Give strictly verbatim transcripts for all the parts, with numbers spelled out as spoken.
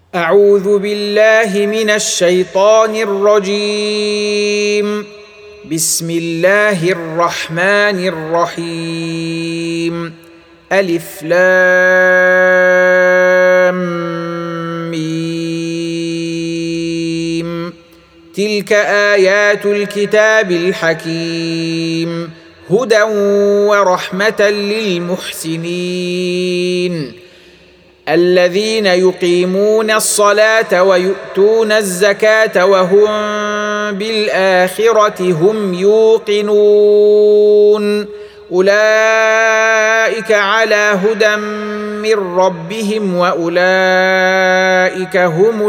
أعوذ بالله من الشيطان الرجيم. بسم الله الرحمن الرحيم. ألف لام ميم. تلك آيات الكتاب الحكيم، هدى ورحمة للمحسنين الذين يقيمون الصلاة ويؤتون الزكاة وهم بالآخرة هم يوقنون. أولئك على هدى من ربهم وأولئك هم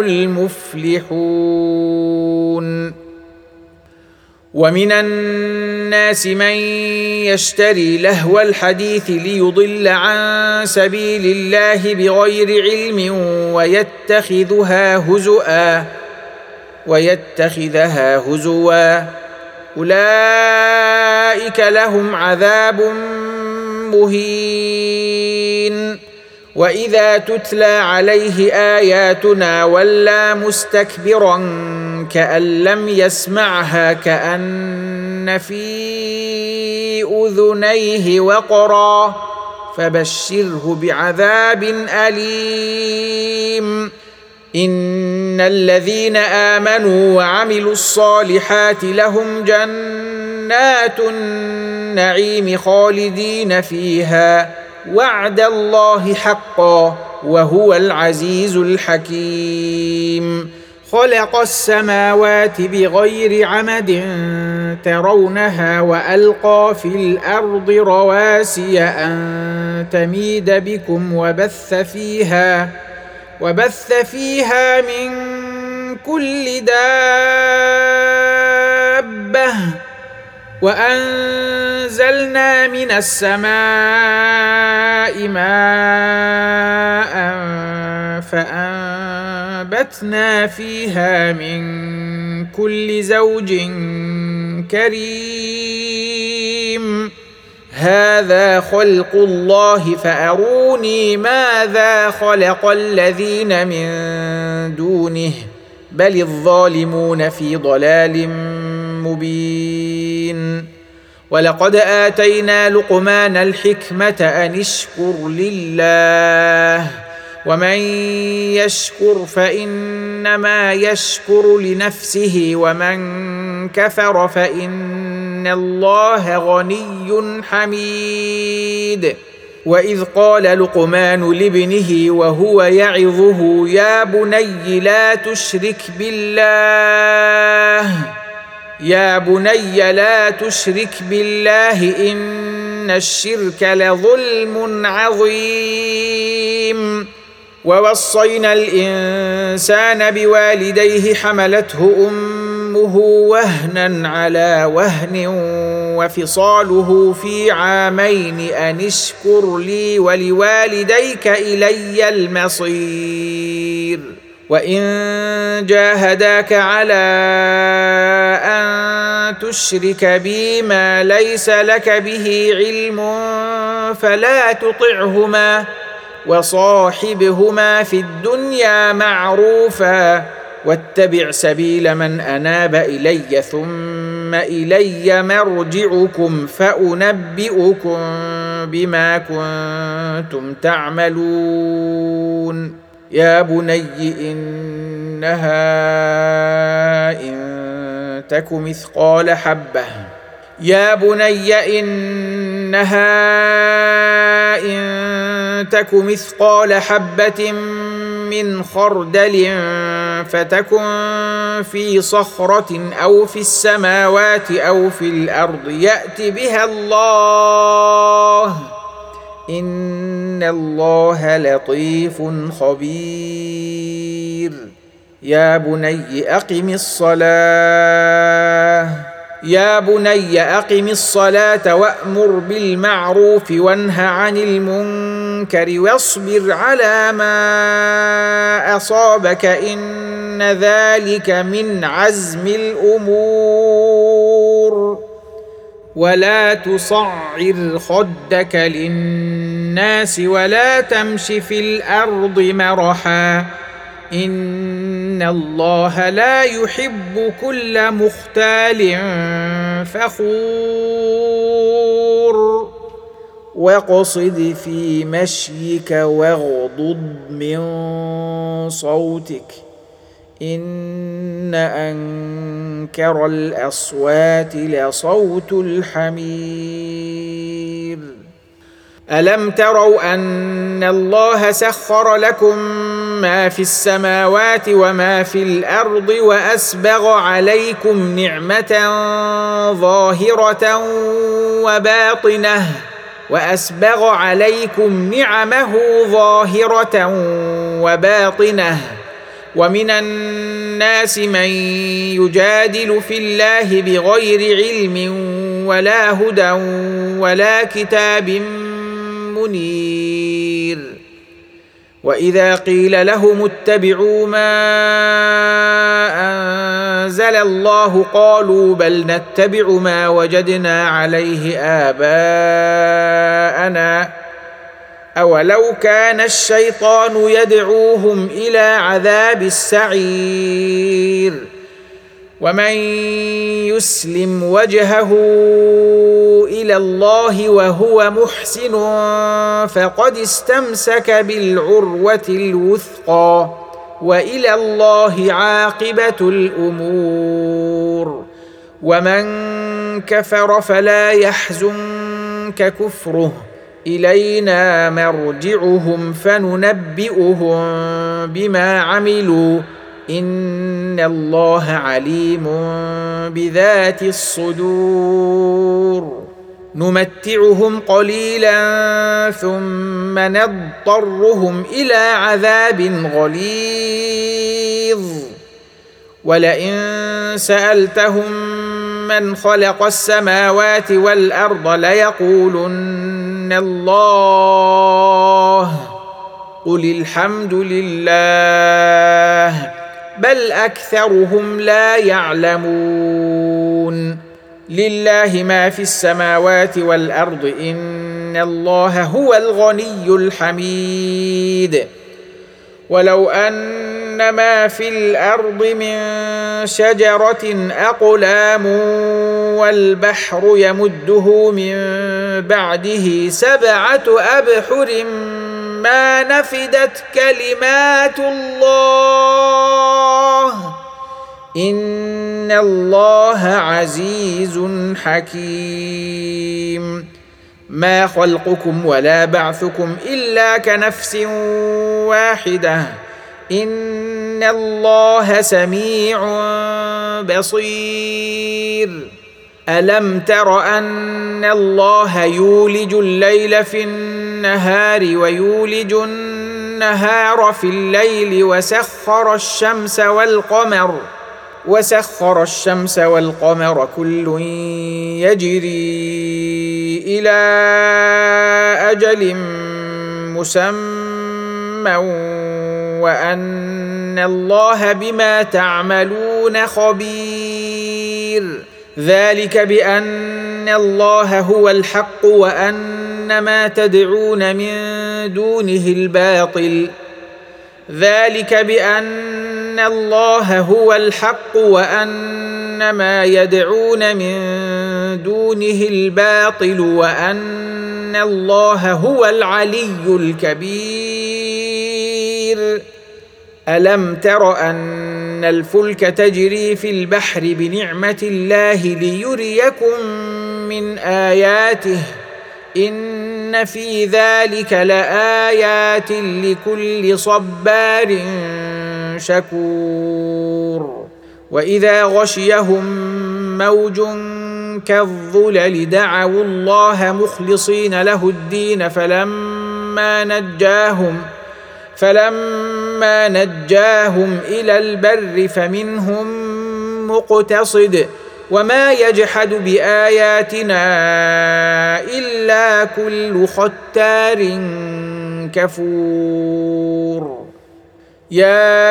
المفلحون. ومن الناس من يشتري لهو الحديث ليضل عن سبيل الله بغير علم ويتخذها هزؤا ويتخذها هزوا أولئك لهم عذاب مهين. وإذا تتلى عليه آياتنا ولى مستكبرا كأن لم يسمعها كأن في أذنيه وقرا فبشره بعذاب أليم. إن الذين آمنوا وعملوا الصالحات لهم جنات النعيم خالدين فيها وعد الله حقا وهو العزيز الحكيم. خلق السماوات بغير عمد ترونها وألقى في الأرض رواسي أن تميد بكم وبث فيها وبث فيها من كل دابة وأنزلنا من السماء ماء فأنبتنا فيها من كل زوج كريم. هذا خلق الله فأروني ماذا خلق الذين من دونه بل الظالمون في ضلال مبين. ولقد آتينا لقمان الحكمة أن اشكر لله ومن يشكر فإنما يشكر لنفسه ومن كفر فإن الله غني حميد. وإذ قال لقمان لابنه وهو يعظه يا بني لا تشرك بالله يا بني لا تشرك بالله إن الشرك لظلم عظيم. ووصينا الإنسان بوالديه حملته أمه وهنا على وهن وفصاله في عامين أن اشكر لي ولوالديك إلي المصير. وإن جاهداك على أن تشرك بي ما ليس لك به علم فلا تطعهما وصاحبهما في الدنيا معروفا واتبع سبيل من أناب إلي ثم إلي مرجعكم فأنبئكم بما كنتم تعملون. يا بني إنها إن تك مثقال حبة يا بني إنها إن تك مثقال حبة من خردل فتكن في صخرة أو في السماوات أو في الأرض يأت بها الله إن الله لطيف خبير. يا بني أقم الصلاة يا بني أقم الصلاة وأمر بالمعروف وانه عن المنكر واصبر على ما أصابك إن ذلك من عزم الأمور. ولا تصعر خدك للناس ولا تمش في الأرض مرحا إن الله لا يحب كل مختال فخور واقصد في مشيك واغضض من صوتك إن أنكر الأصوات لصوت الحمير ألم تروا أن الله سخر لكم ما في السماوات وما في الأرض وأسبغ عليكم نعمة ظاهرة وباطنة وأسبغ عليكم نعمه ظاهرة وباطنة ومن الناس من يجادل في الله بغير علم ولا هدى ولا كتاب منير وإذا قيل لهم اتبعوا ما أنزل الله قالوا بل نتبع ما وجدنا عليه آباءنا أولو كان الشيطان يدعوهم إلى عذاب السعير ومن يسلم وجهه إلى الله وهو محسن فقد استمسك بالعروة الوثقى وإلى الله عاقبة الأمور ومن كفر فلا يحزنك كفره إلينا مرجعهم فننبئهم بما عملوا إن الله عليم بذات الصدور نمتعهم قليلا ثم نضطرهم إلى عذاب غليظ ولئن سألتهم من خلق السماوات والأرض ليقولن الله قل الحمد لله بل أكثرهم لا يعلمون لله ما في السماوات والأرض إن الله هو الغني الحميد ولو أن ما في الأرض من شجرة أقلام والبحر يمده من بعده سبعة أبحر ما نفدت كلمات الله إن الله عزيز حكيم ما خلقكم ولا بعثكم إلا كنفس واحدة إن الله سميع بصير ألم تر أن الله يولج الليل في النهار ويولج النهار في الليل وسخر الشمس والقمر وسخر الشمس والقمر كل يجري إلى أجل مسمى وأن الله بما تعملون خبير ذلك بأن الله هو الحق وأن ما تدعون من دونه الباطل ذلك بأن الله هو الحق وأن ما يدعون من دونه الباطل وأن الله هو العلي الكبير ألم تر أن الفلك تجري في البحر بنعمة الله ليريكم من آياته إن في ذلك لآيات لكل صبار شكور وإذا غشيهم موج كالظلل دعوا الله مخلصين له الدين فلما نجاهم فلما نجاهم إلى البر فمنهم مقتصد وما يجحد بآياتنا إلا كل ختار كفور يا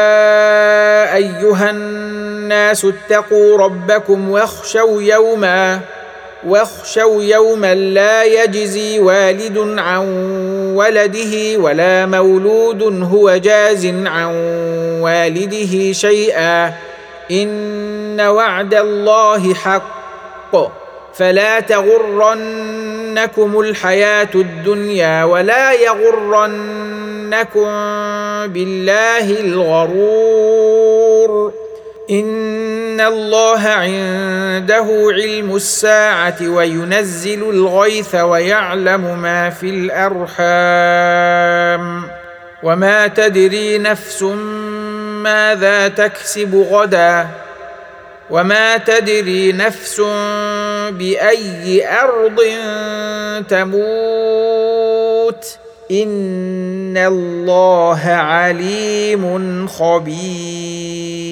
أيها الناس اتقوا ربكم واخشوا يوما واخشوا يوما لا يجزي والد عن ولده ولا مولود هو جاز عن والده شيئا إن وعد الله حق فلا تغرنكم الحياة الدنيا ولا يغرنكم بالله الغرور إن الله عنده علم الساعة وينزل الغيث ويعلم ما في الأرحام وما تدري نفس ماذا تكسب غدا وما تدري نفس بأي أرض تموت إن الله عليم خبير.